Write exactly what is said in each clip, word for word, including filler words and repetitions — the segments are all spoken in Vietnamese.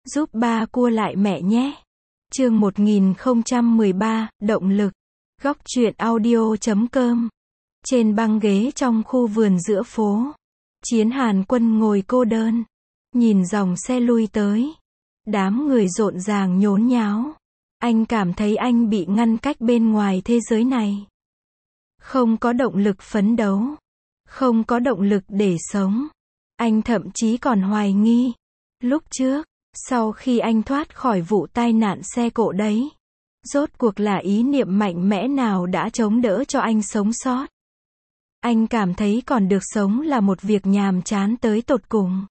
Giúp ba cua lại mẹ nhé. Chương một nghìn không trăm mười ba, động lực. Góc truyện audio chấm com. Trên băng ghế trong khu vườn giữa phố, Chiến Hàn Quân ngồi cô đơn, nhìn dòng xe lui tới. Đám người rộn ràng nhốn nháo. Anh cảm thấy anh bị ngăn cách bên ngoài thế giới này. Không có động lực phấn đấu. Không có động lực để sống. Anh thậm chí còn hoài nghi. Lúc trước, sau khi anh thoát khỏi vụ tai nạn xe cộ đấy, rốt cuộc là ý niệm mạnh mẽ nào đã chống đỡ cho anh sống sót. Anh cảm thấy còn được sống là một việc nhàm chán tới tột cùng.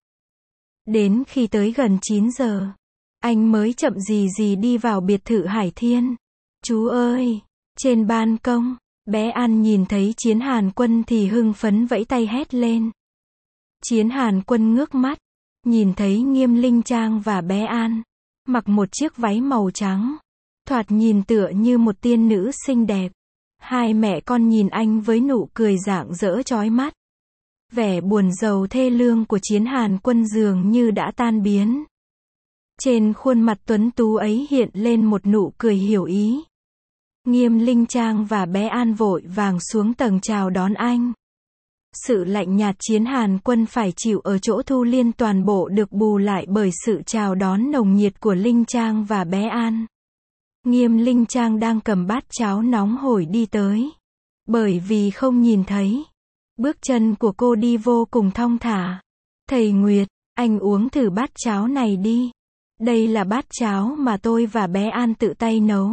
Đến khi tới gần chín giờ, anh mới chậm gì gì đi vào biệt thự Hải Thiên. Chú ơi! Trên ban công, bé An nhìn thấy Chiến Hàn Quân thì hưng phấn vẫy tay hét lên. Chiến Hàn Quân ngước mắt, nhìn thấy Nghiêm Linh Trang và bé An, mặc một chiếc váy màu trắng, thoạt nhìn tựa như một tiên nữ xinh đẹp. Hai mẹ con nhìn anh với nụ cười rạng rỡ chói mắt. Vẻ buồn rầu thê lương của Chiến Hàn Quân dường như đã tan biến. Trên khuôn mặt tuấn tú ấy hiện lên một nụ cười hiểu ý. Nghiêm Linh Trang và bé An vội vàng xuống tầng chào đón anh. Sự lạnh nhạt Chiến Hàn Quân phải chịu ở chỗ Thu Liên toàn bộ được bù lại bởi sự chào đón nồng nhiệt của Linh Trang và bé An. Nghiêm Linh Trang đang cầm bát cháo nóng hổi đi tới. Bởi vì không nhìn thấy, bước chân của cô đi vô cùng thong thả. Thầy Nguyệt, anh uống thử bát cháo này đi. Đây là bát cháo mà tôi và bé An tự tay nấu.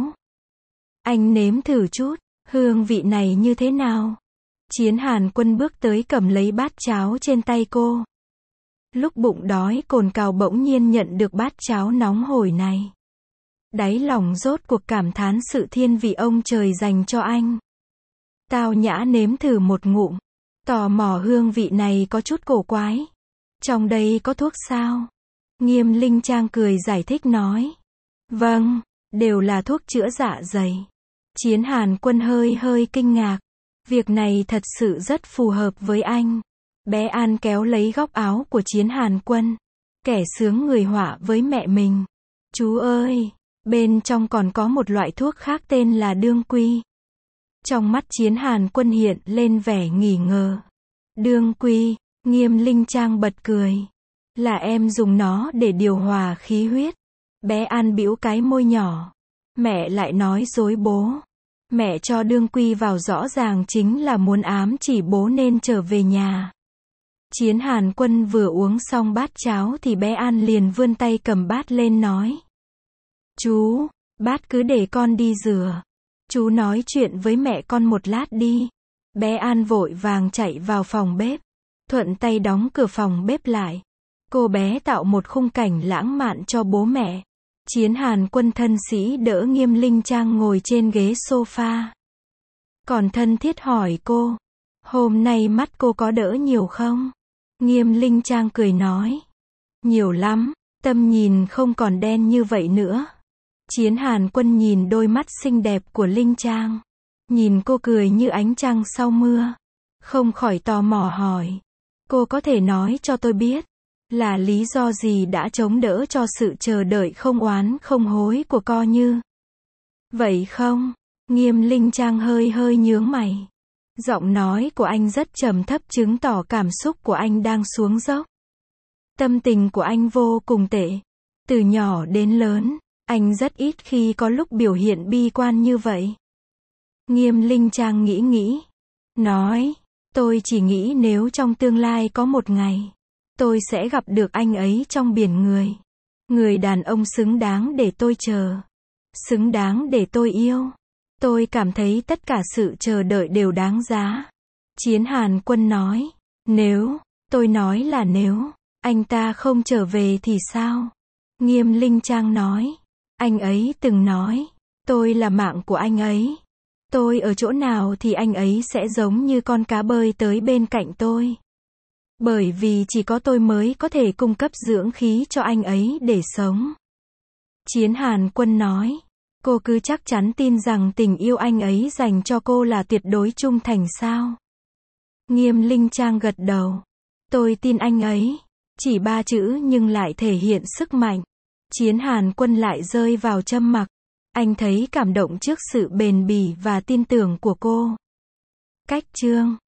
Anh nếm thử chút, hương vị này như thế nào? Chiến Hàn Quân bước tới cầm lấy bát cháo trên tay cô. Lúc bụng đói cồn cào bỗng nhiên nhận được bát cháo nóng hổi này. Đáy lòng rốt cuộc cảm thán sự thiên vị ông trời dành cho anh. Tao nhã nếm thử một ngụm. Tò mò hương vị này có chút cổ quái. Trong đây có thuốc sao? Nghiêm Linh Trang cười giải thích nói. Vâng, đều là thuốc chữa dạ dày. Chiến Hàn Quân hơi hơi kinh ngạc. Việc này thật sự rất phù hợp với anh. Bé An kéo lấy góc áo của Chiến Hàn Quân. Kẻ sướng người họa với mẹ mình. Chú ơi, bên trong còn có một loại thuốc khác tên là đương quy. Trong mắt Chiến Hàn Quân hiện lên vẻ nghi ngờ. Đương quy, Nghiêm Linh Trang bật cười. Là em dùng nó để điều hòa khí huyết. Bé An bĩu cái môi nhỏ. Mẹ lại nói dối bố. Mẹ cho đương quy vào rõ ràng chính là muốn ám chỉ bố nên trở về nhà. Chiến Hàn Quân vừa uống xong bát cháo thì bé An liền vươn tay cầm bát lên nói. Chú, bát cứ để con đi rửa. Chú nói chuyện với mẹ con một lát đi. Bé An vội vàng chạy vào phòng bếp. Thuận tay đóng cửa phòng bếp lại. Cô bé tạo một khung cảnh lãng mạn cho bố mẹ. Chiến Hàn Quân thân sĩ đỡ Nghiêm Linh Trang ngồi trên ghế sofa. Còn thân thiết hỏi cô. Hôm nay mắt cô có đỡ nhiều không? Nghiêm Linh Trang cười nói. Nhiều lắm, tâm nhìn không còn đen như vậy nữa. Chiến Hàn Quân nhìn đôi mắt xinh đẹp của Linh Trang. Nhìn cô cười như ánh trăng sau mưa. Không khỏi tò mò hỏi. Cô có thể nói cho tôi biết. Là lý do gì đã chống đỡ cho sự chờ đợi không oán không hối của co Như? Vậy không? Nghiêm Linh Trang hơi hơi nhướng mày. Giọng nói của anh rất trầm thấp chứng tỏ cảm xúc của anh đang xuống dốc. Tâm tình của anh vô cùng tệ. Từ nhỏ đến lớn, anh rất ít khi có lúc biểu hiện bi quan như vậy. Nghiêm Linh Trang nghĩ nghĩ. Nói, tôi chỉ nghĩ nếu trong tương lai có một ngày tôi sẽ gặp được anh ấy trong biển người. Người đàn ông xứng đáng để tôi chờ. Xứng đáng để tôi yêu. Tôi cảm thấy tất cả sự chờ đợi đều đáng giá. Chiến Hàn Quân nói. Nếu, tôi nói là nếu, anh ta không trở về thì sao? Nghiêm Linh Trang nói. Anh ấy từng nói. Tôi là mạng của anh ấy. Tôi ở chỗ nào thì anh ấy sẽ giống như con cá bơi tới bên cạnh tôi. Bởi vì chỉ có tôi mới có thể cung cấp dưỡng khí cho anh ấy để sống. Chiến Hàn Quân nói. Cô cứ chắc chắn tin rằng tình yêu anh ấy dành cho cô là tuyệt đối trung thành sao? Nghiêm Linh Trang gật đầu. Tôi tin anh ấy. Chỉ ba chữ nhưng lại thể hiện sức mạnh. Chiến Hàn Quân lại rơi vào trầm mặc. Anh thấy cảm động trước sự bền bỉ và tin tưởng của cô. Cách chương